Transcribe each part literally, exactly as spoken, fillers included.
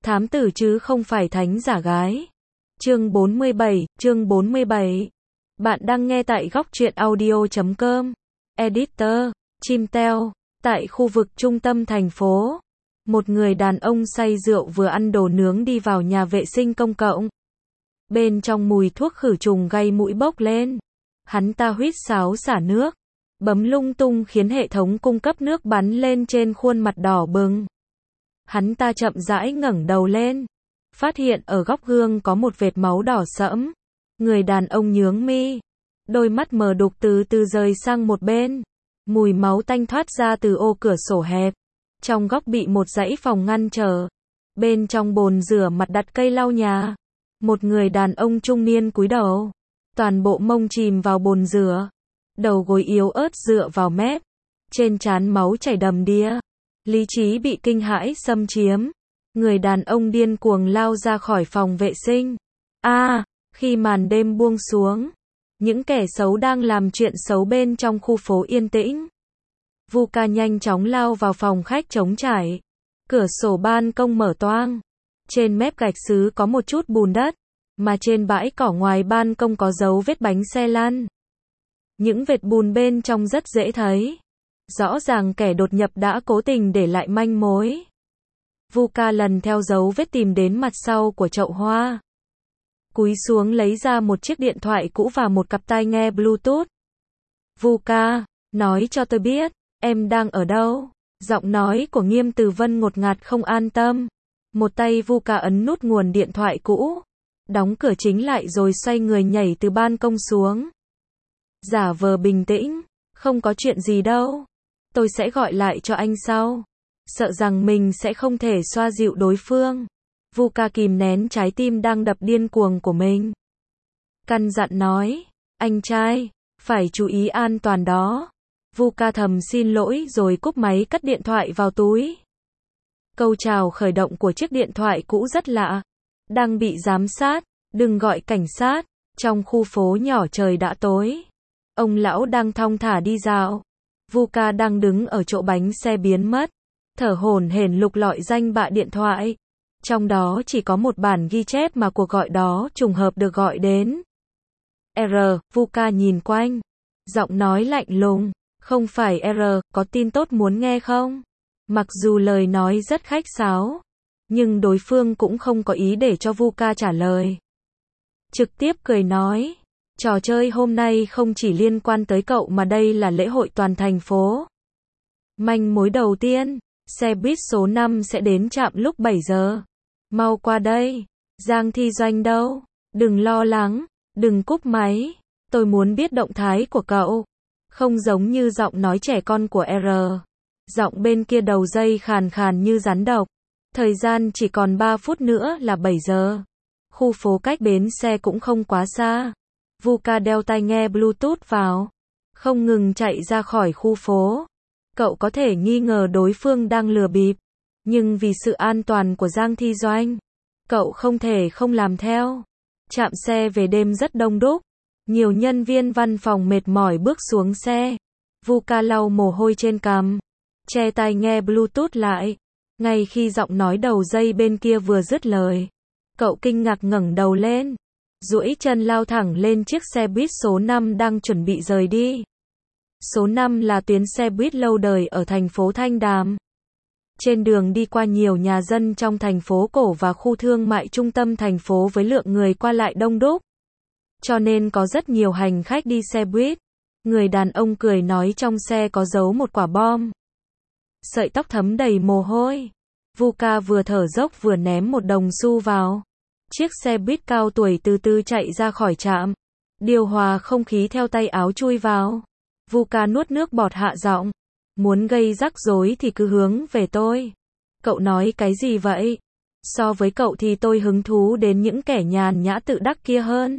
Thám tử chứ không phải thánh giả gái. Chương bốn mươi bảy, chương bốn mươi bảy. Bạn đang nghe tại góc truyện audio chấm com. Editor, Chimtel, tại khu vực trung tâm thành phố. Một người đàn ông say rượu vừa ăn đồ nướng đi vào nhà vệ sinh công cộng. Bên trong mùi thuốc khử trùng gây mũi bốc lên. Hắn ta huýt sáo xả nước, bấm lung tung khiến hệ thống cung cấp nước bắn lên trên khuôn mặt đỏ bừng. Hắn ta chậm rãi ngẩng đầu lên, phát hiện ở góc gương có một vệt máu đỏ sẫm. Người đàn ông nhướng mi, đôi mắt mờ đục từ từ rời sang một bên. Mùi máu tanh thoát ra từ ô cửa sổ hẹp. Trong góc bị một dãy phòng ngăn trở. Bên trong bồn rửa mặt đặt cây lau nhà. Một người đàn ông trung niên cúi đầu, toàn bộ mông chìm vào bồn rửa. Đầu gối yếu ớt dựa vào mép. Trên trán máu chảy đầm đìa. Lý trí bị kinh hãi xâm chiếm. Người đàn ông điên cuồng lao ra khỏi phòng vệ sinh. A, à, khi màn đêm buông xuống, những kẻ xấu đang làm chuyện xấu bên trong khu phố yên tĩnh. Vuka nhanh chóng lao vào phòng khách trống trải. Cửa sổ ban công mở toang. Trên mép gạch sứ có một chút bùn đất, mà trên bãi cỏ ngoài ban công có dấu vết bánh xe lăn. Những vệt bùn bên trong rất dễ thấy. Rõ ràng kẻ đột nhập đã cố tình để lại manh mối. Vuka lần theo dấu vết tìm đến mặt sau của chậu hoa. Cúi xuống lấy ra một chiếc điện thoại cũ và một cặp tai nghe Bluetooth. Vuka, nói cho tôi biết, em đang ở đâu? Giọng nói của Nghiêm Từ Vân ngột ngạt không an tâm. Một tay Vuka ấn nút nguồn điện thoại cũ, đóng cửa chính lại rồi xoay người nhảy từ ban công xuống. Giả vờ bình tĩnh, không có chuyện gì đâu. Tôi sẽ gọi lại cho anh sau. Sợ rằng mình sẽ không thể xoa dịu đối phương. Vuka kìm nén trái tim đang đập điên cuồng của mình. Căn dặn nói, anh trai, phải chú ý an toàn đó. Vuka thầm xin lỗi rồi cúp máy cất điện thoại vào túi. Câu chào khởi động của chiếc điện thoại cũ rất lạ. Đang bị giám sát, đừng gọi cảnh sát. Trong khu phố nhỏ trời đã tối. Ông lão đang thong thả đi dạo. Vuka đang đứng ở chỗ bánh xe biến mất, thở hổn hển lục lọi danh bạ điện thoại. Trong đó chỉ có một bản ghi chép mà cuộc gọi đó trùng hợp được gọi đến. R, Vuka nhìn quanh. Giọng nói lạnh lùng, không phải R, có tin tốt muốn nghe không? Mặc dù lời nói rất khách sáo, nhưng đối phương cũng không có ý để cho Vuka trả lời. Trực tiếp cười nói, trò chơi hôm nay không chỉ liên quan tới cậu mà đây là lễ hội toàn thành phố. Manh mối đầu tiên, xe buýt số năm sẽ đến trạm lúc bảy giờ. Mau qua đây. Giang Thi Doanh đâu? Đừng lo lắng, đừng cúp máy. Tôi muốn biết động thái của cậu. Không giống như giọng nói trẻ con của R. Giọng bên kia đầu dây khàn khàn như rắn độc. Thời gian chỉ còn ba phút nữa là bảy giờ. Khu phố cách bến xe cũng không quá xa. Vuka đeo tai nghe Bluetooth vào, không ngừng chạy ra khỏi khu phố. Cậu có thể nghi ngờ đối phương đang lừa bịp, nhưng vì sự an toàn của Giang Thi Doanh, cậu không thể không làm theo. Trạm xe về đêm rất đông đúc. Nhiều nhân viên văn phòng mệt mỏi bước xuống xe. Vuka lau mồ hôi trên cằm, che tai nghe Bluetooth lại. Ngay khi giọng nói đầu dây bên kia vừa dứt lời, cậu kinh ngạc ngẩng đầu lên, duỗi chân lao thẳng lên chiếc xe buýt số năm đang chuẩn bị rời đi. Số năm là tuyến xe buýt lâu đời ở thành phố Thanh Đàm. Trên đường đi qua nhiều nhà dân trong thành phố cổ và khu thương mại trung tâm thành phố với lượng người qua lại đông đúc. Cho nên có rất nhiều hành khách đi xe buýt. Người đàn ông cười nói trong xe có giấu một quả bom. Sợi tóc thấm đầy mồ hôi. Vuka vừa thở dốc vừa ném một đồng xu vào. Chiếc xe buýt cao tuổi từ từ chạy ra khỏi trạm. Điều hòa không khí theo tay áo chui vào. Vuka nuốt nước bọt hạ giọng. Muốn gây rắc rối thì cứ hướng về tôi. Cậu nói cái gì vậy? So với cậu thì tôi hứng thú đến những kẻ nhàn nhã tự đắc kia hơn.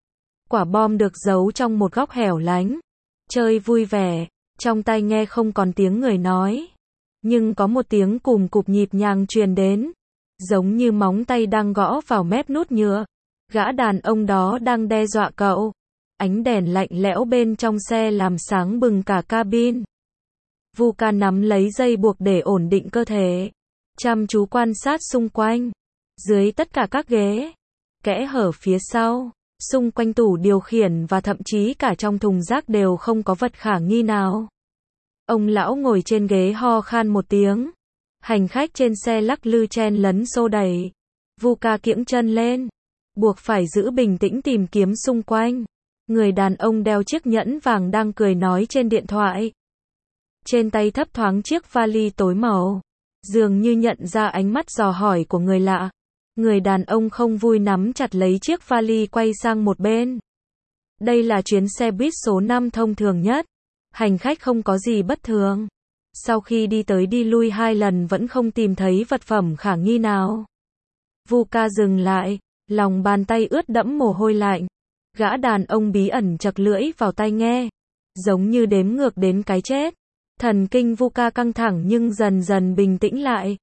Quả bom được giấu trong một góc hẻo lánh. Chơi vui vẻ. Trong tai nghe không còn tiếng người nói. Nhưng có một tiếng cùm cụp nhịp nhàng truyền đến. Giống như móng tay đang gõ vào mép nút nhựa. Gã đàn ông đó đang đe dọa cậu. Ánh đèn lạnh lẽo bên trong xe làm sáng bừng cả cabin. Vuka nắm lấy dây buộc để ổn định cơ thể. Chăm chú quan sát xung quanh. dưới tất cả các ghế, kẽ hở phía sau, xung quanh tủ điều khiển và thậm chí cả trong thùng rác đều không có vật khả nghi nào. Ông lão ngồi trên ghế ho khan một tiếng. Hành khách trên xe lắc lư chen lấn xô đẩy. Vuka kiễng chân lên, buộc phải giữ bình tĩnh tìm kiếm xung quanh. Người đàn ông đeo chiếc nhẫn vàng đang cười nói trên điện thoại. Trên tay thấp thoáng chiếc vali tối màu. Dường như nhận ra ánh mắt dò hỏi của người lạ. Người đàn ông không vui nắm chặt lấy chiếc vali quay sang một bên. Đây là chuyến xe buýt số năm thông thường nhất. Hành khách không có gì bất thường. Sau khi đi tới đi lui hai lần vẫn không tìm thấy vật phẩm khả nghi nào. Vuka dừng lại, lòng bàn tay ướt đẫm mồ hôi lạnh. Gã đàn ông bí ẩn chật lưỡi vào tai nghe, giống như đếm ngược đến cái chết. Thần kinh Vuka căng thẳng nhưng dần dần bình tĩnh lại.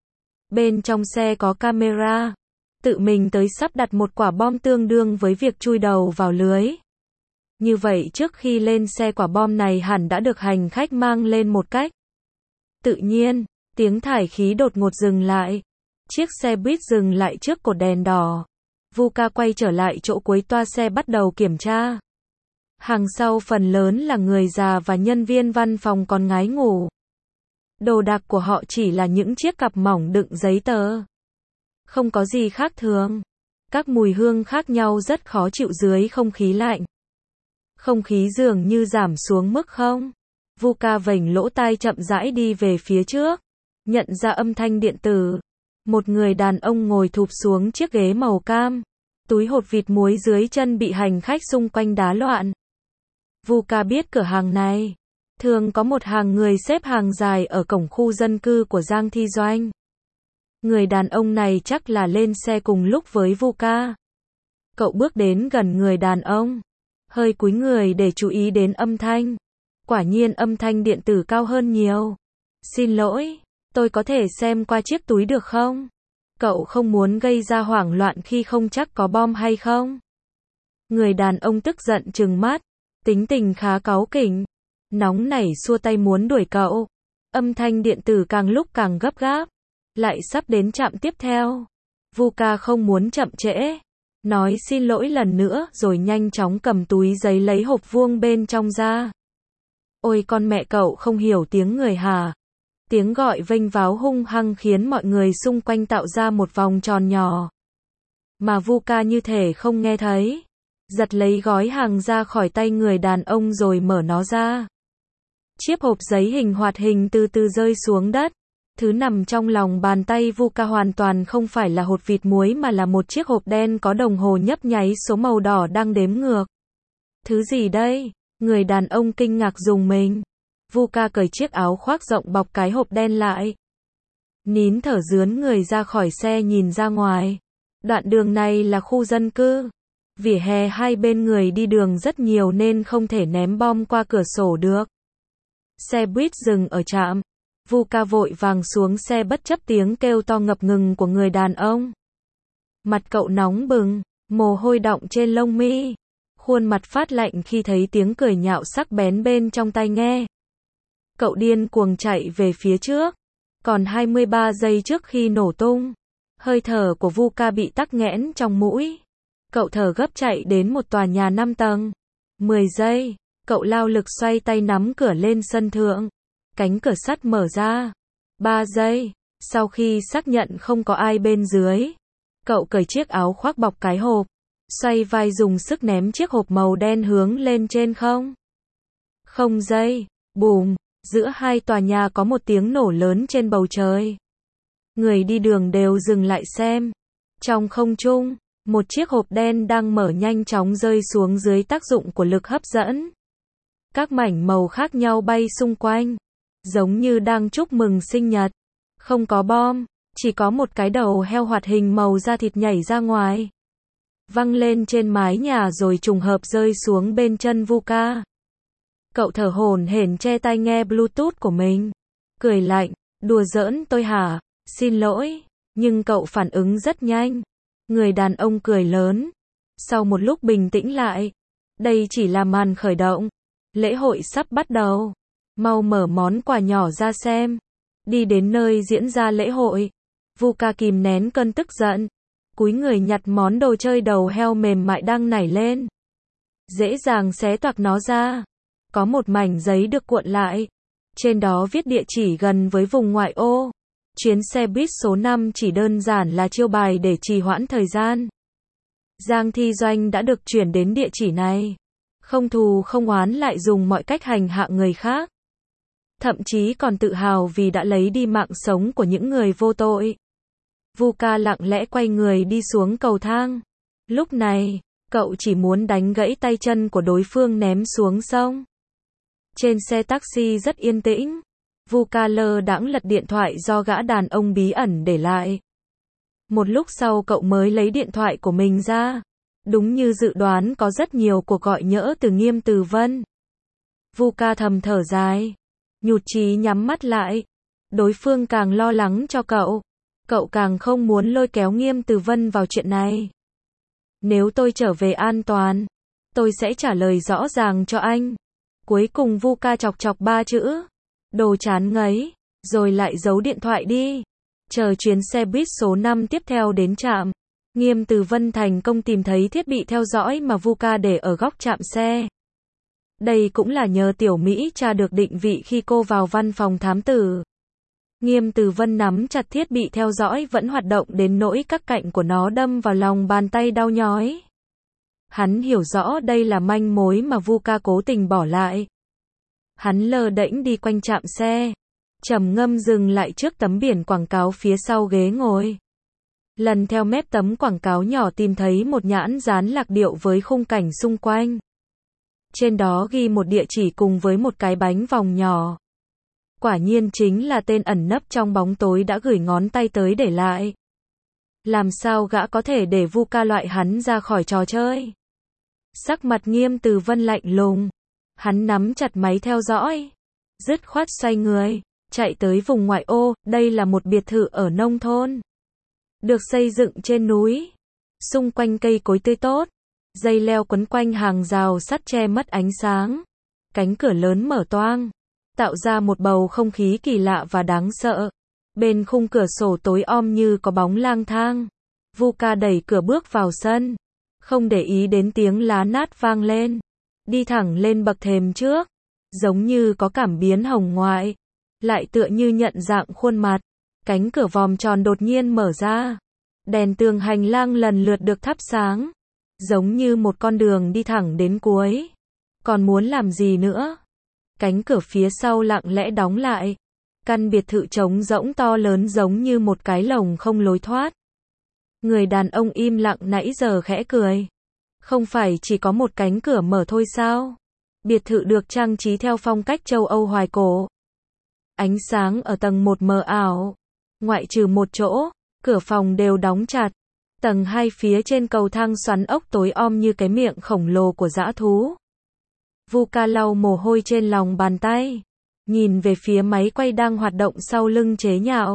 Bên trong xe có camera. Tự mình tới sắp đặt một quả bom tương đương với việc chui đầu vào lưới. Như vậy trước khi lên xe quả bom này hẳn đã được hành khách mang lên một cách tự nhiên. Tiếng thải khí đột ngột dừng lại. Chiếc xe buýt dừng lại trước cột đèn đỏ. Vuka quay trở lại chỗ cuối toa xe bắt đầu kiểm tra. Hàng sau phần lớn là người già và nhân viên văn phòng còn ngái ngủ. Đồ đạc của họ chỉ là những chiếc cặp mỏng đựng giấy tờ. Không có gì khác thường. Các mùi hương khác nhau rất khó chịu dưới không khí lạnh. Không khí dường như giảm xuống mức không. Vuka vểnh lỗ tai chậm rãi đi về phía trước. Nhận ra âm thanh điện tử. Một người đàn ông ngồi thụp xuống chiếc ghế màu cam. Túi hột vịt muối dưới chân bị hành khách xung quanh đá loạn. Vuka biết cửa hàng này. Thường có một hàng người xếp hàng dài ở cổng khu dân cư của Giang Thi Doanh. Người đàn ông này chắc là lên xe cùng lúc với Vuka. Cậu bước đến gần người đàn ông. Hơi cúi người để chú ý đến âm thanh. Quả nhiên âm thanh điện tử cao hơn nhiều. Xin lỗi, tôi có thể xem qua chiếc túi được không? Cậu không muốn gây ra hoảng loạn khi không chắc có bom hay không? Người đàn ông tức giận trừng mắt. Tính tình khá cáu kỉnh. Nóng nảy xua tay muốn đuổi cậu. Âm thanh điện tử càng lúc càng gấp gáp. Lại sắp đến trạm tiếp theo. Vuka không muốn chậm trễ. Nói xin lỗi lần nữa rồi nhanh chóng cầm túi giấy lấy hộp vuông bên trong ra. Ôi con mẹ cậu không hiểu tiếng người hả? Tiếng gọi vênh váo hung hăng khiến mọi người xung quanh tạo ra một vòng tròn nhỏ. Mà Vuka như thể không nghe thấy. Giật lấy gói hàng ra khỏi tay người đàn ông rồi mở nó ra. Chiếc hộp giấy hình hoạt hình từ từ rơi xuống đất. Thứ nằm trong lòng bàn tay Vuka hoàn toàn không phải là hột vịt muối mà là một chiếc hộp đen có đồng hồ nhấp nháy số màu đỏ đang đếm ngược. Thứ gì đây? Người đàn ông kinh ngạc rùng mình. Vuka cởi chiếc áo khoác rộng bọc cái hộp đen lại. Nín thở rướn người ra khỏi xe nhìn ra ngoài. Đoạn đường này là khu dân cư. Vỉa hè hai bên người đi đường rất nhiều nên không thể ném bom qua cửa sổ được. Xe buýt dừng ở trạm. Vuka vội vàng xuống xe bất chấp tiếng kêu to ngập ngừng của người đàn ông. Mặt cậu nóng bừng, mồ hôi đọng trên lông mi. Khuôn mặt phát lạnh khi thấy tiếng cười nhạo sắc bén bên trong tai nghe. Cậu điên cuồng chạy về phía trước. Còn hai mươi ba giây trước khi nổ tung. Hơi thở của Vuka bị tắc nghẽn trong mũi. Cậu thở gấp chạy đến một tòa nhà năm tầng. mười giây. Cậu lao lực xoay tay nắm cửa lên sân thượng. Cánh cửa sắt mở ra. ba giây. Sau khi xác nhận không có ai bên dưới. Cậu cởi chiếc áo khoác bọc cái hộp. Xoay vai dùng sức ném chiếc hộp màu đen hướng lên trên không. Không giây. Bùm. Giữa hai tòa nhà có một tiếng nổ lớn trên bầu trời. Người đi đường đều dừng lại xem. Trong không trung, một chiếc hộp đen đang mở nhanh chóng rơi xuống dưới tác dụng của lực hấp dẫn. Các mảnh màu khác nhau bay xung quanh. Giống như đang chúc mừng sinh nhật. Không có bom, chỉ có một cái đầu heo hoạt hình màu da thịt nhảy ra ngoài. Văng lên trên mái nhà rồi trùng hợp rơi xuống bên chân Vuka. Cậu thở hổn hển che tai nghe Bluetooth của mình. Cười lạnh, đùa giỡn tôi hả? Xin lỗi. Nhưng cậu phản ứng rất nhanh. Người đàn ông cười lớn. Sau một lúc bình tĩnh lại. Đây chỉ là màn khởi động. Lễ hội sắp bắt đầu. Mau mở món quà nhỏ ra xem. Đi đến nơi diễn ra lễ hội. Vuka kìm nén cơn tức giận. cúi người nhặt món đồ chơi đầu heo mềm mại đang nảy lên. Dễ dàng xé toạc nó ra. Có một mảnh giấy được cuộn lại. Trên đó viết địa chỉ gần với vùng ngoại ô. Chuyến xe buýt số năm chỉ đơn giản là chiêu bài để trì hoãn thời gian. Giang Thi Doanh đã được chuyển đến địa chỉ này. Không thù không oán lại dùng mọi cách hành hạ người khác. Thậm chí còn tự hào vì đã lấy đi mạng sống của những người vô tội. Vu Ca lặng lẽ quay người đi xuống cầu thang. Lúc này, cậu chỉ muốn đánh gãy tay chân của đối phương ném xuống sông. Trên xe taxi rất yên tĩnh. Vu Ca lơ đãng lật điện thoại do gã đàn ông bí ẩn để lại. Một lúc sau cậu mới lấy điện thoại của mình ra. Đúng như dự đoán có rất nhiều cuộc gọi nhỡ từ Nghiêm Từ Vân. Vu Ca thầm thở dài. Nhụt chí nhắm mắt lại. Đối phương càng lo lắng cho cậu. Cậu càng không muốn lôi kéo Nghiêm Từ Vân vào chuyện này. Nếu tôi trở về an toàn, tôi sẽ trả lời rõ ràng cho anh. Cuối cùng Vu Ca chọc chọc ba chữ. Đồ chán ngấy. Rồi lại giấu điện thoại đi. Chờ chuyến xe buýt số năm tiếp theo đến trạm. Nghiêm Từ Vân thành công tìm thấy thiết bị theo dõi mà Vu Ca để ở góc trạm xe. Đây cũng là nhờ Tiểu Mỹ tra được định vị khi cô vào văn phòng thám tử. Nghiêm Từ Vân nắm chặt thiết bị theo dõi vẫn hoạt động đến nỗi các cạnh của nó đâm vào lòng bàn tay đau nhói. Hắn hiểu rõ đây là manh mối mà Vu Ca cố tình bỏ lại. Hắn lơ đễnh đi quanh trạm xe. Trầm ngâm dừng lại trước tấm biển quảng cáo phía sau ghế ngồi. Lần theo mép tấm quảng cáo nhỏ tìm thấy một nhãn dán lạc điệu với khung cảnh xung quanh. Trên đó ghi một địa chỉ cùng với một cái bánh vòng nhỏ. Quả nhiên chính là tên ẩn nấp trong bóng tối đã gửi ngón tay tới để lại. Làm sao gã có thể để Vu Ca loại hắn ra khỏi trò chơi? Sắc mặt Nghiêm Từ Vân lạnh lùng. Hắn nắm chặt máy theo dõi. Dứt khoát xoay người, chạy tới vùng ngoại ô, đây là một biệt thự ở nông thôn. Được xây dựng trên núi. Xung quanh cây cối tươi tốt. Dây leo quấn quanh hàng rào sắt che mất ánh sáng. Cánh cửa lớn mở toang. Tạo ra một bầu không khí kỳ lạ và đáng sợ. Bên khung cửa sổ tối om như có bóng lang thang. Vu Ca đẩy cửa bước vào sân. Không để ý đến tiếng lá nát vang lên. Đi thẳng lên bậc thềm trước. Giống như có cảm biến hồng ngoại. Lại tựa như nhận dạng khuôn mặt. Cánh cửa vòm tròn đột nhiên mở ra. Đèn tường hành lang lần lượt được thắp sáng. Giống như một con đường đi thẳng đến cuối. Còn muốn làm gì nữa? Cánh cửa phía sau lặng lẽ đóng lại. Căn biệt thự trống rỗng to lớn giống như một cái lồng không lối thoát. Người đàn ông im lặng nãy giờ khẽ cười. Không phải chỉ có một cánh cửa mở thôi sao? Biệt thự được trang trí theo phong cách châu Âu hoài cổ. Ánh sáng ở tầng một mờ ảo. Ngoại trừ một chỗ, cửa phòng đều đóng chặt. Tầng hai phía trên cầu thang xoắn ốc tối om như cái miệng khổng lồ của dã thú. Vu Ca lau mồ hôi trên lòng bàn tay. Nhìn về phía máy quay đang hoạt động sau lưng chế nhạo.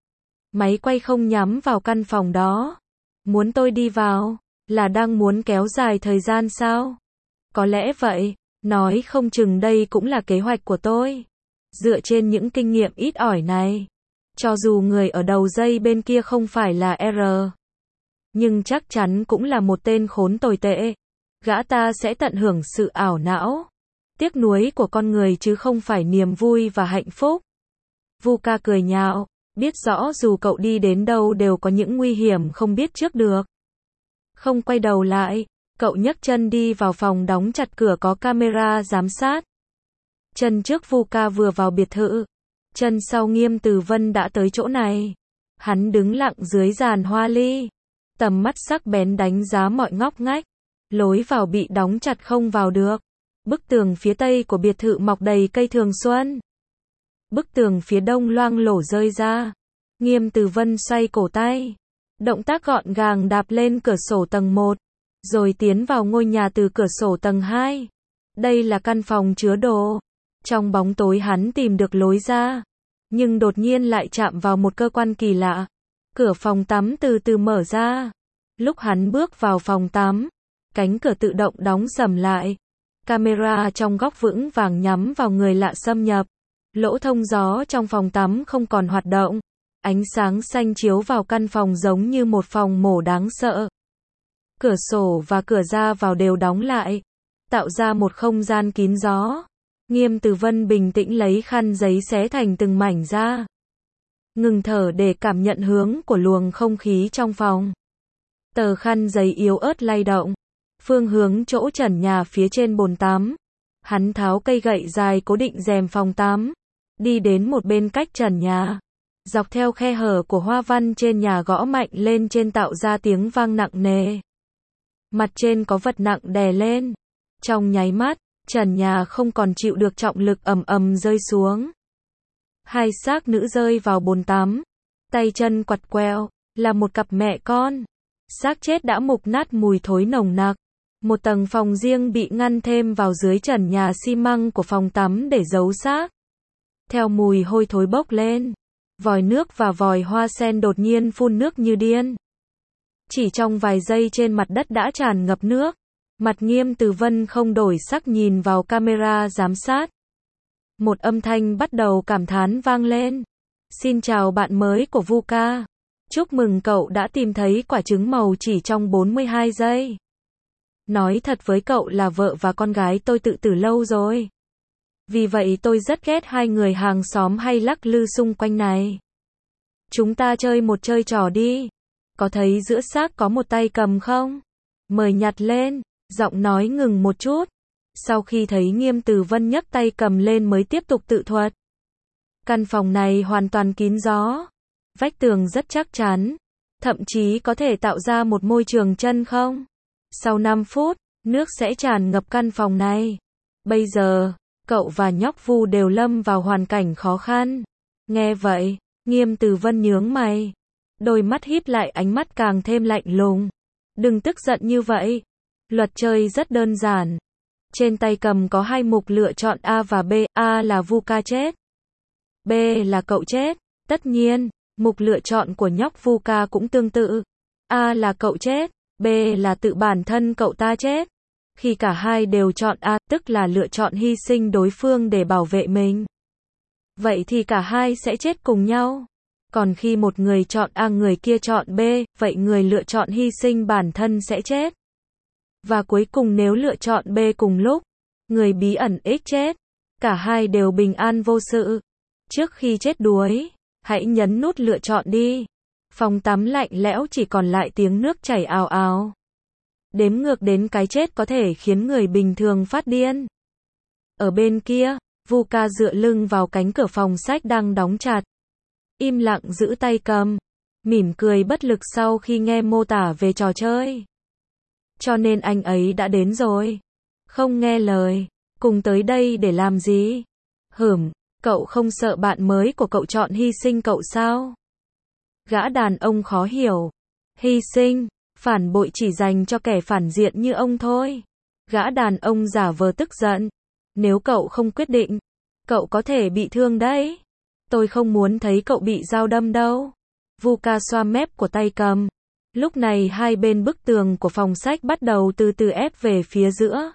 Máy quay không nhắm vào căn phòng đó. Muốn tôi đi vào, là đang muốn kéo dài thời gian sao? Có lẽ vậy, nói không chừng đây cũng là kế hoạch của tôi. Dựa trên những kinh nghiệm ít ỏi này, cho dù người ở đầu dây bên kia không phải là R, nhưng chắc chắn cũng là một tên khốn tồi tệ. Gã ta sẽ tận hưởng sự ảo não, tiếc nuối của con người chứ không phải niềm vui và hạnh phúc. Vu Ca cười nhạo, biết rõ dù cậu đi đến đâu đều có những nguy hiểm không biết trước được. Không quay đầu lại, cậu nhấc chân đi vào phòng đóng chặt cửa có camera giám sát. Chân trước Vu Ca vừa vào biệt thự, chân sau Nghiêm Từ Vân đã tới chỗ này. Hắn đứng lặng dưới giàn hoa ly, tầm mắt sắc bén đánh giá mọi ngóc ngách. Lối vào bị đóng chặt không vào được. Bức tường phía tây của biệt thự mọc đầy cây thường xuân. Bức tường phía đông loang lổ rơi ra. Nghiêm Từ Vân xoay cổ tay. Động tác gọn gàng đạp lên cửa sổ tầng một. Rồi tiến vào ngôi nhà từ cửa sổ tầng hai. Đây là căn phòng chứa đồ. Trong bóng tối hắn tìm được lối ra. Nhưng đột nhiên lại chạm vào một cơ quan kỳ lạ. Cửa phòng tắm từ từ mở ra. Lúc hắn bước vào phòng tắm, cánh cửa tự động đóng sầm lại. Camera trong góc vững vàng nhắm vào người lạ xâm nhập. Lỗ thông gió trong phòng tắm không còn hoạt động. Ánh sáng xanh chiếu vào căn phòng giống như một phòng mổ đáng sợ. Cửa sổ và cửa ra vào đều đóng lại, tạo ra một không gian kín gió. Nghiêm Từ Vân bình tĩnh lấy khăn giấy xé thành từng mảnh ra. Ngừng thở để cảm nhận hướng của luồng không khí trong phòng. Tờ khăn giấy yếu ớt lay động. Phương hướng chỗ trần nhà phía trên bồn tắm. Hắn tháo cây gậy dài cố định rèm phòng tắm. Đi đến một bên cách trần nhà. Dọc theo khe hở của hoa văn trên nhà gõ mạnh lên trên tạo ra tiếng vang nặng nề. Mặt trên có vật nặng đè lên. Trong nháy mắt, trần nhà không còn chịu được trọng lực ầm ầm rơi xuống. Hai xác nữ rơi vào bồn tắm. Tay chân quặt quẹo, là một cặp mẹ con. Xác chết đã mục nát mùi thối nồng nặc. Một tầng phòng riêng bị ngăn thêm vào dưới trần nhà xi măng của phòng tắm để giấu xác. Theo mùi hôi thối bốc lên, vòi nước và vòi hoa sen đột nhiên phun nước như điên. Chỉ trong vài giây trên mặt đất đã tràn ngập nước. Mặt Nghiêm Từ Vân không đổi sắc nhìn vào camera giám sát. Một âm thanh bắt đầu cảm thán vang lên. Xin chào bạn mới của Vuka. Chúc mừng cậu đã tìm thấy quả trứng màu chỉ trong bốn mươi hai giây. Nói thật với cậu là vợ và con gái tôi tự tử lâu rồi. Vì vậy tôi rất ghét hai người hàng xóm hay lắc lư xung quanh này. Chúng ta chơi một chơi trò đi. Có thấy giữa xác có một tay cầm không? Mời nhặt lên. Giọng nói ngừng một chút. Sau khi thấy Nghiêm Từ Vân nhấc tay cầm lên mới tiếp tục tự thuật. Căn phòng này hoàn toàn kín gió. Vách tường rất chắc chắn. Thậm chí có thể tạo ra một môi trường chân không? Sau năm phút, nước sẽ tràn ngập căn phòng này. Bây giờ, cậu và nhóc Vu đều lâm vào hoàn cảnh khó khăn. Nghe vậy, Nghiêm Từ Vân nhướng mày. Đôi mắt híp lại, ánh mắt càng thêm lạnh lùng. Đừng tức giận như vậy. Luật chơi rất đơn giản. Trên tay cầm có hai mục lựa chọn A và B. A là Vuka chết. B là cậu chết. Tất nhiên, mục lựa chọn của nhóc Vuka cũng tương tự. A là cậu chết. B là tự bản thân cậu ta chết. Khi cả hai đều chọn A, tức là lựa chọn hy sinh đối phương để bảo vệ mình. Vậy thì cả hai sẽ chết cùng nhau. Còn khi một người chọn A người kia chọn B, vậy người lựa chọn hy sinh bản thân sẽ chết. Và cuối cùng nếu lựa chọn B cùng lúc, người bí ẩn X chết. Cả hai đều bình an vô sự. Trước khi chết đuối, hãy nhấn nút lựa chọn đi. Phòng tắm lạnh lẽo chỉ còn lại tiếng nước chảy ào ào. Đếm ngược đến cái chết có thể khiến người bình thường phát điên. Ở bên kia, Vuka dựa lưng vào cánh cửa phòng sách đang đóng chặt. Im lặng giữ tay cầm. Mỉm cười bất lực sau khi nghe mô tả về trò chơi. Cho nên anh ấy đã đến rồi. Không nghe lời. Cùng tới đây để làm gì? Hửm, cậu không sợ bạn mới của cậu chọn hy sinh cậu sao? Gã đàn ông khó hiểu. Hy sinh, phản bội chỉ dành cho kẻ phản diện như ông thôi. Gã đàn ông giả vờ tức giận. Nếu cậu không quyết định, cậu có thể bị thương đấy. Tôi không muốn thấy cậu bị dao đâm đâu. Vuka xoa mép của tay cầm. Lúc này hai bên bức tường của phòng sách bắt đầu từ từ ép về phía giữa.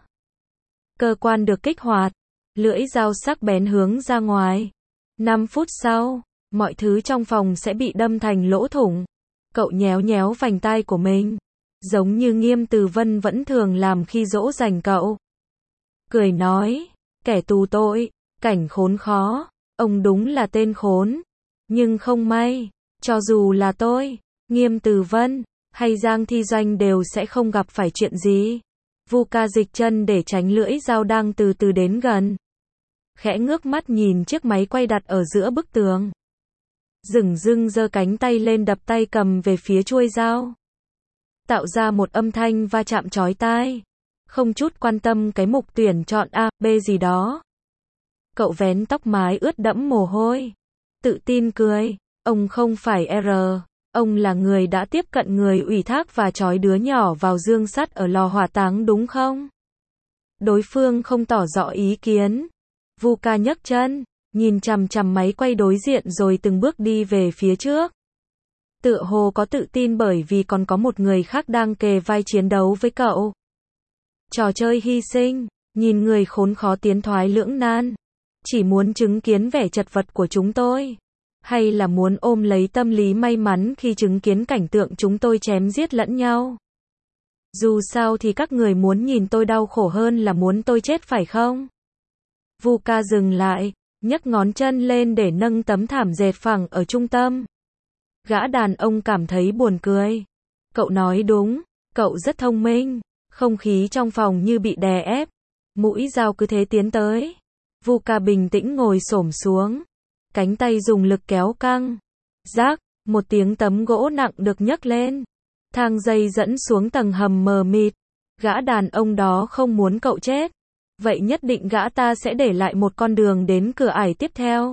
Cơ quan được kích hoạt. Lưỡi dao sắc bén hướng ra ngoài. năm phút sau, mọi thứ trong phòng sẽ bị đâm thành lỗ thủng. Cậu nhéo nhéo vành tai của mình. Giống như Nghiêm Từ Vân vẫn thường làm khi dỗ dành cậu. Cười nói, kẻ tù tội, cảnh khốn khó. Ông đúng là tên khốn. Nhưng không may, cho dù là tôi, Nghiêm Từ Vân, hay Giang Thi Doanh đều sẽ không gặp phải chuyện gì. Vuka dịch chân để tránh lưỡi dao đang từ từ đến gần. Khẽ ngước mắt nhìn chiếc máy quay đặt ở giữa bức tường. Dửng dưng giơ cánh tay lên đập tay cầm về phía chuôi dao. Tạo ra một âm thanh va chạm chói tai. Không chút quan tâm cái mục tuyển chọn A, B gì đó. Cậu vén tóc mái ướt đẫm mồ hôi. Tự tin cười. Ông không phải R. Ông là người đã tiếp cận người ủy thác và trói đứa nhỏ vào dương sắt ở lò hỏa táng đúng không? Đối phương không tỏ rõ ý kiến. Vuka nhấc chân, nhìn chằm chằm máy quay đối diện rồi từng bước đi về phía trước. Tựa hồ có tự tin bởi vì còn có một người khác đang kề vai chiến đấu với cậu. Trò chơi hy sinh, nhìn người khốn khó tiến thoái lưỡng nan. Chỉ muốn chứng kiến vẻ chật vật của chúng tôi. Hay là muốn ôm lấy tâm lý may mắn khi chứng kiến cảnh tượng chúng tôi chém giết lẫn nhau? Dù sao thì các người muốn nhìn tôi đau khổ hơn là muốn tôi chết phải không? Vuka dừng lại, nhấc ngón chân lên để nâng tấm thảm dệt phẳng ở trung tâm. Gã đàn ông cảm thấy buồn cười. Cậu nói đúng, cậu rất thông minh. Không khí trong phòng như bị đè ép. Mũi dao cứ thế tiến tới. Vuka bình tĩnh ngồi xổm xuống. Cánh tay dùng lực kéo căng. Rác, một tiếng tấm gỗ nặng được nhấc lên. Thang dây dẫn xuống tầng hầm mờ mịt. Gã đàn ông đó không muốn cậu chết. Vậy nhất định gã ta sẽ để lại một con đường đến cửa ải tiếp theo.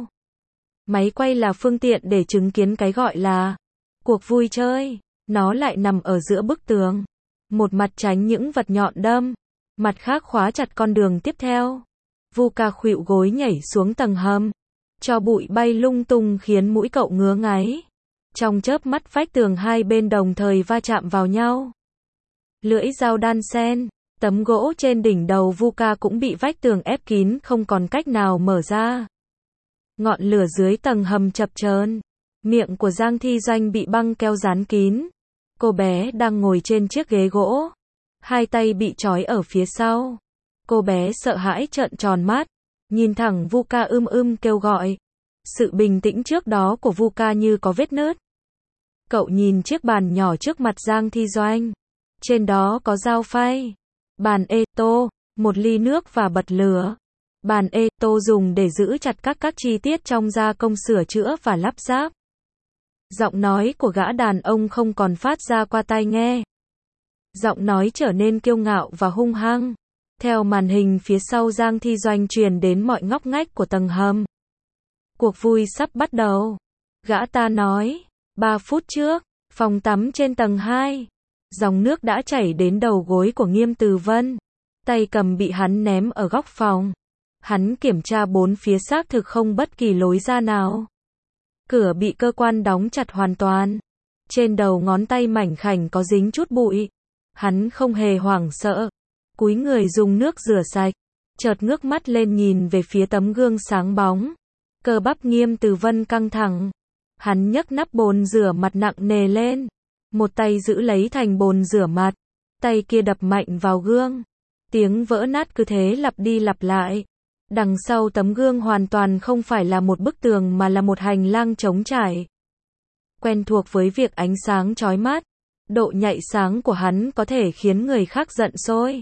Máy quay là phương tiện để chứng kiến cái gọi là cuộc vui chơi. Nó lại nằm ở giữa bức tường. Một mặt tránh những vật nhọn đâm, mặt khác khóa chặt con đường tiếp theo. Vuka khuỵu gối nhảy xuống tầng hầm. Cho bụi bay lung tung khiến mũi cậu ngứa ngáy. Trong chớp mắt vách tường hai bên đồng thời va chạm vào nhau. Lưỡi dao đan xen, tấm gỗ trên đỉnh đầu Vuka cũng bị vách tường ép kín không còn cách nào mở ra. Ngọn lửa dưới tầng hầm chập chờn. Miệng của Giang Thi Doanh bị băng keo dán kín. Cô bé đang ngồi trên chiếc ghế gỗ. Hai tay bị trói ở phía sau. Cô bé sợ hãi trợn tròn mắt. Nhìn thẳng Vuka ưm ưm kêu gọi. Sự bình tĩnh trước đó của Vuka như có vết nứt. Cậu nhìn chiếc bàn nhỏ trước mặt Giang Thi Doanh. Trên đó có dao phay, bàn ê tô, một ly nước và bật lửa. Bàn ê tô dùng để giữ chặt các các chi tiết trong gia công sửa chữa và lắp ráp. Giọng nói của gã đàn ông không còn phát ra qua tai nghe. Giọng nói trở nên kiêu ngạo và hung hăng. Theo màn hình phía sau Giang Thi Doanh truyền đến mọi ngóc ngách của tầng hầm. Cuộc vui sắp bắt đầu. Gã ta nói, ba phút trước, phòng tắm trên tầng hai. Dòng nước đã chảy đến đầu gối của Nghiêm Từ Vân. Tay cầm bị hắn ném ở góc phòng. Hắn kiểm tra bốn phía xác thực không bất kỳ lối ra nào. Cửa bị cơ quan đóng chặt hoàn toàn. Trên đầu ngón tay mảnh khảnh có dính chút bụi. Hắn không hề hoảng sợ. Cúi người dùng nước rửa sạch. Chợt ngước mắt lên nhìn về phía tấm gương sáng bóng. Cơ bắp Nghiêm Từ Vân căng thẳng. Hắn nhấc nắp bồn rửa mặt nặng nề lên. Một tay giữ lấy thành bồn rửa mặt. Tay kia đập mạnh vào gương. Tiếng vỡ nát cứ thế lặp đi lặp lại. Đằng sau tấm gương hoàn toàn không phải là một bức tường mà là một hành lang trống trải. Quen thuộc với việc ánh sáng chói mắt. Độ nhạy sáng của hắn có thể khiến người khác giận sôi.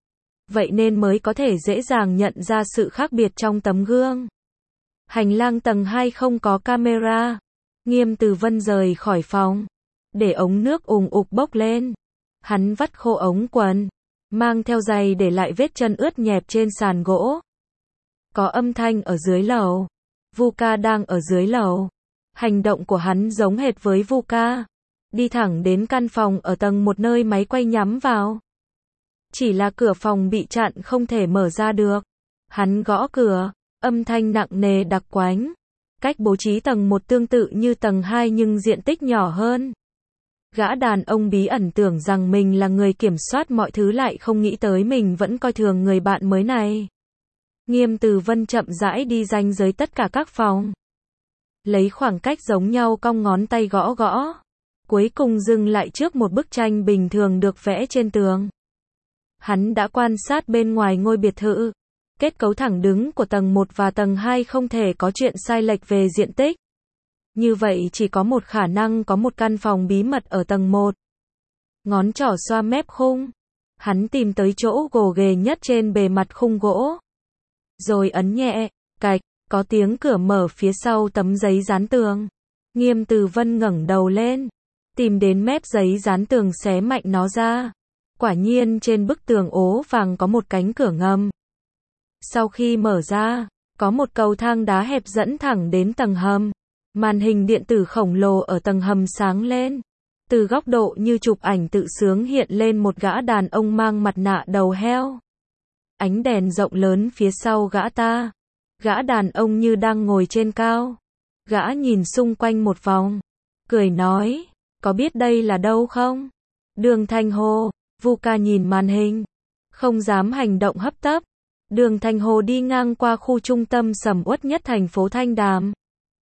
Vậy nên mới có thể dễ dàng nhận ra sự khác biệt trong tấm gương. Hành lang tầng hai không có camera. Nghiêm Từ Vân rời khỏi phòng. Để ống nước ùng ục bốc lên. Hắn vắt khô ống quần. Mang theo giày để lại vết chân ướt nhẹp trên sàn gỗ. Có âm thanh ở dưới lầu. Vuka đang ở dưới lầu. Hành động của hắn giống hệt với Vuka. Đi thẳng đến căn phòng ở tầng một nơi máy quay nhắm vào. Chỉ là cửa phòng bị chặn không thể mở ra được. Hắn gõ cửa. Âm thanh nặng nề đặc quánh. Cách bố trí tầng một tương tự như tầng hai nhưng diện tích nhỏ hơn. Gã đàn ông bí ẩn tưởng rằng mình là người kiểm soát mọi thứ lại không nghĩ tới mình vẫn coi thường người bạn mới này. Nghiêm Từ Vân chậm rãi đi ranh giới tất cả các phòng. Lấy khoảng cách giống nhau cong ngón tay gõ gõ. Cuối cùng dừng lại trước một bức tranh bình thường được vẽ trên tường. Hắn đã quan sát bên ngoài ngôi biệt thự. Kết cấu thẳng đứng của tầng một và tầng hai không thể có chuyện sai lệch về diện tích. Như vậy chỉ có một khả năng có một căn phòng bí mật ở tầng một. Ngón trỏ xoa mép khung. Hắn tìm tới chỗ gồ ghề nhất trên bề mặt khung gỗ. Rồi ấn nhẹ, cạch, có tiếng cửa mở phía sau tấm giấy dán tường. Nghiêm Từ Vân ngẩng đầu lên. Tìm đến mép giấy dán tường xé mạnh nó ra. Quả nhiên trên bức tường ố vàng có một cánh cửa ngầm. Sau khi mở ra, có một cầu thang đá hẹp dẫn thẳng đến tầng hầm. Màn hình điện tử khổng lồ ở tầng hầm sáng lên. Từ góc độ như chụp ảnh tự sướng hiện lên một gã đàn ông mang mặt nạ đầu heo. Ánh đèn rộng lớn phía sau gã ta. Gã đàn ông như đang ngồi trên cao. Gã nhìn xung quanh một vòng. Cười nói, có biết đây là đâu không? Đường Thanh Hồ. Vuka nhìn màn hình. Không dám hành động hấp tấp. Đường Thanh Hồ đi ngang qua khu trung tâm sầm uất nhất thành phố Thanh Đàm.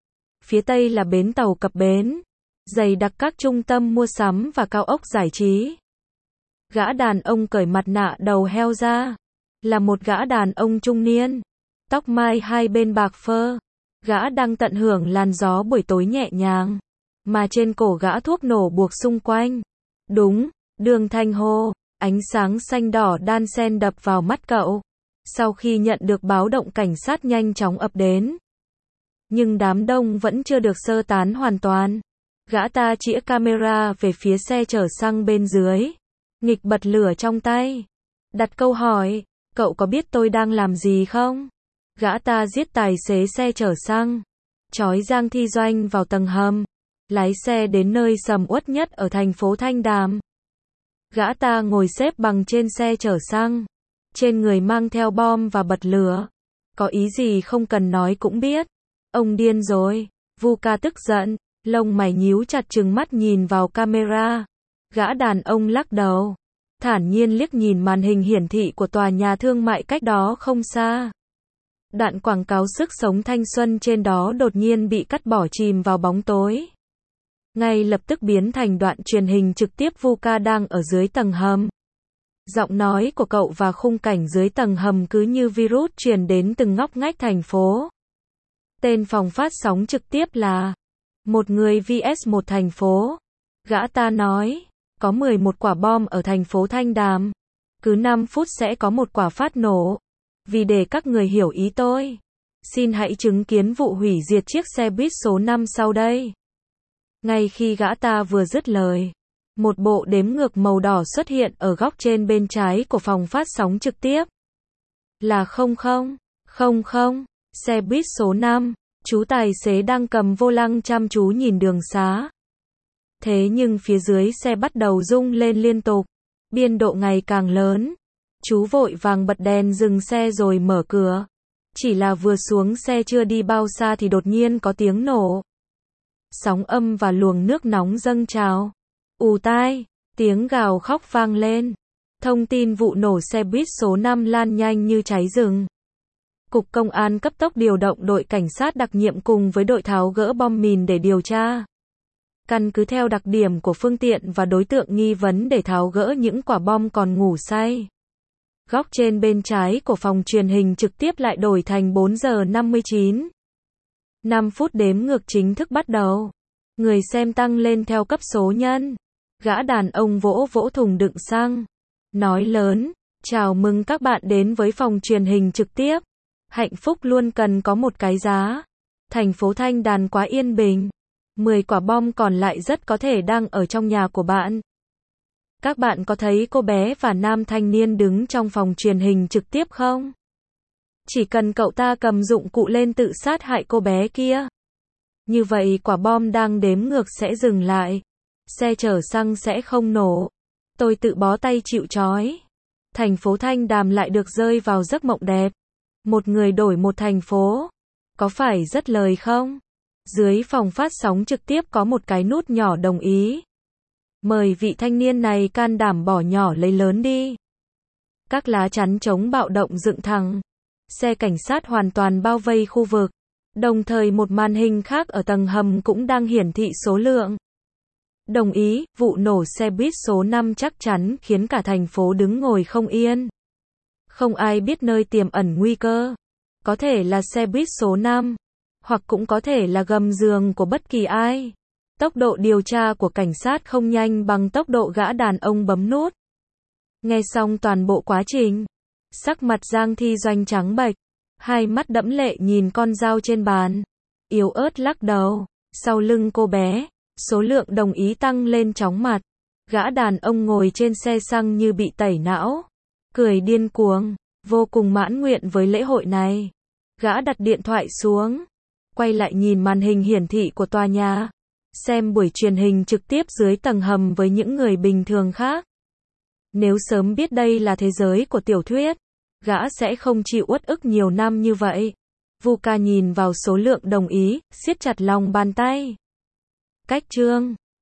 phía tây là bến tàu cập bến, dày đặc các trung tâm mua sắm và cao ốc giải trí. Gã đàn ông cởi mặt nạ đầu heo ra, là một gã đàn ông trung niên, tóc mai hai bên bạc phơ. Gã đang tận hưởng làn gió buổi tối nhẹ nhàng, mà trên cổ gã thuốc nổ buộc xung quanh. Đúng, Đường Thanh hô, ánh sáng xanh đỏ đan xen đập vào mắt cậu. Sau khi nhận được báo động cảnh sát nhanh chóng ập đến. Nhưng đám đông vẫn chưa được sơ tán hoàn toàn. Gã ta chĩa camera về phía xe chở xăng bên dưới, nghịch bật lửa trong tay. Đặt câu hỏi, cậu có biết tôi đang làm gì không? Gã ta giết tài xế xe chở xăng, trói Giang Thi Doanh vào tầng hầm, lái xe đến nơi sầm uất nhất ở thành phố Thanh Đàm. Gã ta ngồi xếp bằng trên xe chở xăng, trên người mang theo bom và bật lửa. Có ý gì không cần nói cũng biết. Ông điên rồi. Vu Ca tức giận, lông mày nhíu chặt trừng mắt nhìn vào camera. Gã đàn ông lắc đầu, thản nhiên liếc nhìn màn hình hiển thị của tòa nhà thương mại cách đó không xa. Đoạn quảng cáo sức sống thanh xuân trên đó đột nhiên bị cắt bỏ chìm vào bóng tối. Ngay lập tức biến thành đoạn truyền hình trực tiếp Vu Ca đang ở dưới tầng hầm. Giọng nói của cậu và khung cảnh dưới tầng hầm cứ như virus truyền đến từng ngóc ngách thành phố. Tên phòng phát sóng trực tiếp là một người vs một thành phố. Gã ta nói, có mười một quả bom ở thành phố Thanh Đàm. Cứ năm phút sẽ có một quả phát nổ. Vì để các người hiểu ý tôi, xin hãy chứng kiến vụ hủy diệt chiếc xe buýt số năm sau đây. Ngay khi gã ta vừa dứt lời, một bộ đếm ngược màu đỏ xuất hiện ở góc trên bên trái của phòng phát sóng trực tiếp. Là không không, không không, xe buýt số năm, chú tài xế đang cầm vô lăng chăm chú nhìn đường xá. Thế nhưng phía dưới xe bắt đầu rung lên liên tục, biên độ ngày càng lớn. Chú vội vàng bật đèn dừng xe rồi mở cửa. Chỉ là vừa xuống xe chưa đi bao xa thì đột nhiên có tiếng nổ. Sóng âm và luồng nước nóng dâng trào. Ù tai, tiếng gào khóc vang lên. Thông tin vụ nổ xe buýt số năm lan nhanh như cháy rừng. Cục Công an cấp tốc điều động đội cảnh sát đặc nhiệm cùng với đội tháo gỡ bom mìn để điều tra. Căn cứ theo đặc điểm của phương tiện và đối tượng nghi vấn để tháo gỡ những quả bom còn ngủ say. Góc trên bên trái của phòng truyền hình trực tiếp lại đổi thành bốn giờ năm mươi chín. năm phút đếm ngược chính thức bắt đầu. Người xem tăng lên theo cấp số nhân. Gã đàn ông vỗ vỗ thùng đựng xăng, nói lớn, chào mừng các bạn đến với phòng truyền hình trực tiếp. Hạnh phúc luôn cần có một cái giá. Thành phố Thanh Đàm quá yên bình. mười quả bom còn lại rất có thể đang ở trong nhà của bạn. Các bạn có thấy cô bé và nam thanh niên đứng trong phòng truyền hình trực tiếp không? Chỉ cần cậu ta cầm dụng cụ lên tự sát hại cô bé kia. Như vậy quả bom đang đếm ngược sẽ dừng lại. Xe chở xăng sẽ không nổ. Tôi tự bó tay chịu trói. Thành phố Thanh Đàm lại được rơi vào giấc mộng đẹp. Một người đổi một thành phố. Có phải rất lời không? Dưới phòng phát sóng trực tiếp có một cái nút nhỏ đồng ý. Mời vị thanh niên này can đảm bỏ nhỏ lấy lớn đi. Các lá chắn chống bạo động dựng thẳng. Xe cảnh sát hoàn toàn bao vây khu vực. Đồng thời một màn hình khác ở tầng hầm cũng đang hiển thị số lượng. Đồng ý, vụ nổ xe buýt số năm chắc chắn khiến cả thành phố đứng ngồi không yên. Không ai biết nơi tiềm ẩn nguy cơ. Có thể là xe buýt số năm, hoặc cũng có thể là gầm giường của bất kỳ ai. Tốc độ điều tra của cảnh sát không nhanh bằng tốc độ gã đàn ông bấm nút. Nghe xong toàn bộ quá trình, sắc mặt Giang Thi Doanh trắng bệch, hai mắt đẫm lệ nhìn con dao trên bàn, yếu ớt lắc đầu. Sau lưng cô bé, số lượng đồng ý tăng lên chóng mặt. Gã đàn ông ngồi trên xe xăng như bị tẩy não, cười điên cuồng, vô cùng mãn nguyện với lễ hội này. Gã đặt điện thoại xuống, quay lại nhìn màn hình hiển thị của tòa nhà, xem buổi truyền hình trực tiếp dưới tầng hầm với những người bình thường khác. Nếu sớm biết đây là thế giới của tiểu thuyết, gã sẽ không chịu uất ức nhiều năm như vậy. Vu Ca nhìn vào số lượng đồng ý, siết chặt lòng bàn tay. Cách chương